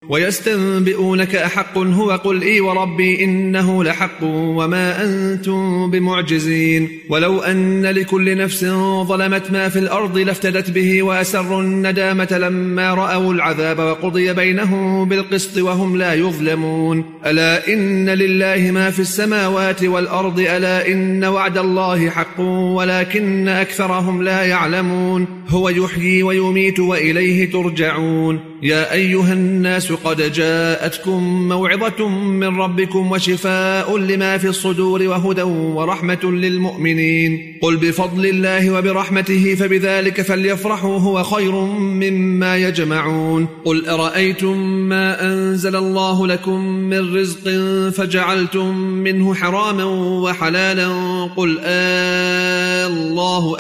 ويستنبئونك أحق هو قل إي وربي إنه لحق وما أنتم بمعجزين ولو أن لكل نفس ظلمت ما في الأرض لافتدت به وأسروا الندامة لما رأوا العذاب وقضي بينهم بالقسط وهم لا يظلمون ألا إن لله ما في السماوات والأرض ألا إن وعد الله حق ولكن أكثرهم لا يعلمون هو يحيي ويميت وإليه ترجعون يا أيها الناس قد جاءتكم موعظة من ربكم وشفاء لما في الصدور وهدى ورحمة للمؤمنين قل بفضل الله وبرحمته فبذلك فليفرحوا هو خير مما يجمعون قل أرأيتم ما أنزل الله لكم من رزق فجعلتم منه حراما وحلالا قل الله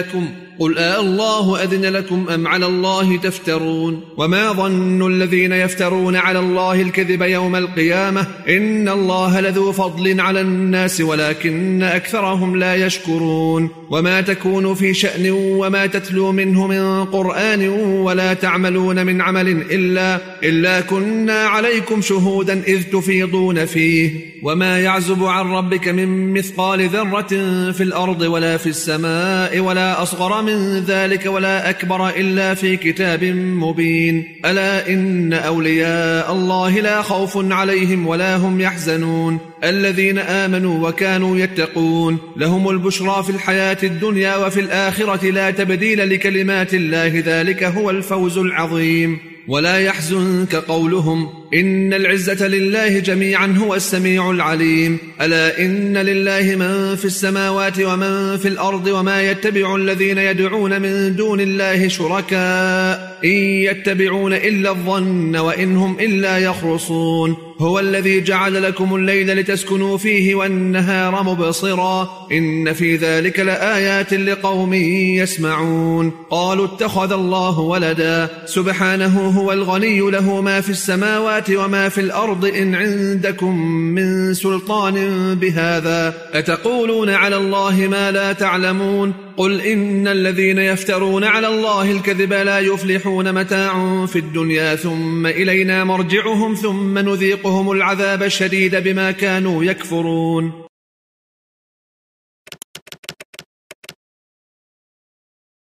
أذن لكم أم على الله تفترون وما ظن الذين يفترون على الله الكذب يوم القيامة إن الله لذو فضل على الناس ولكن أكثرهم لا يشكرون وما تكون في شأن وما تتلو منه من قرآن ولا تعملون من عمل إلا كنا عليكم شهودا إذ تفيضون فيه وما يعزب عن ربك من مثقال ذرة في الأرض ولا في السماء ولا أصغر من ذلك ولا أكبر إلا في كتاب مبين ألا إن أولياء الله لا خوف عليهم ولا هم يحزنون الذين آمنوا وكانوا يتقون لهم البشرى في الحياة الدنيا وفي الآخرة لا تبديل لكلمات الله ذلك هو الفوز العظيم ولا يحزنك قولهم إن العزة لله جميعا هو السميع العليم ألا إن لله من في السماوات ومن في الأرض وما يتبع الذين يدعون من دون الله شركاء إن يتبعون إلا الظن وإن هم إلا يخرصون هو الذي جعل لكم الليل لتسكنوا فيه والنهار مبصرا إن في ذلك لآيات لقوم يسمعون قالوا اتخذ الله ولدا سبحانه هو الغني له ما في السماوات وما في الأرض إن عندكم من سلطان بهذا أتقولون على الله ما لا تعلمون قل إن الذين يفترون على الله الكذب لا يفلحون متاع في الدنيا ثم إلينا مرجعهم ثم نذيقهم العذاب الشديد بما كانوا يكفرون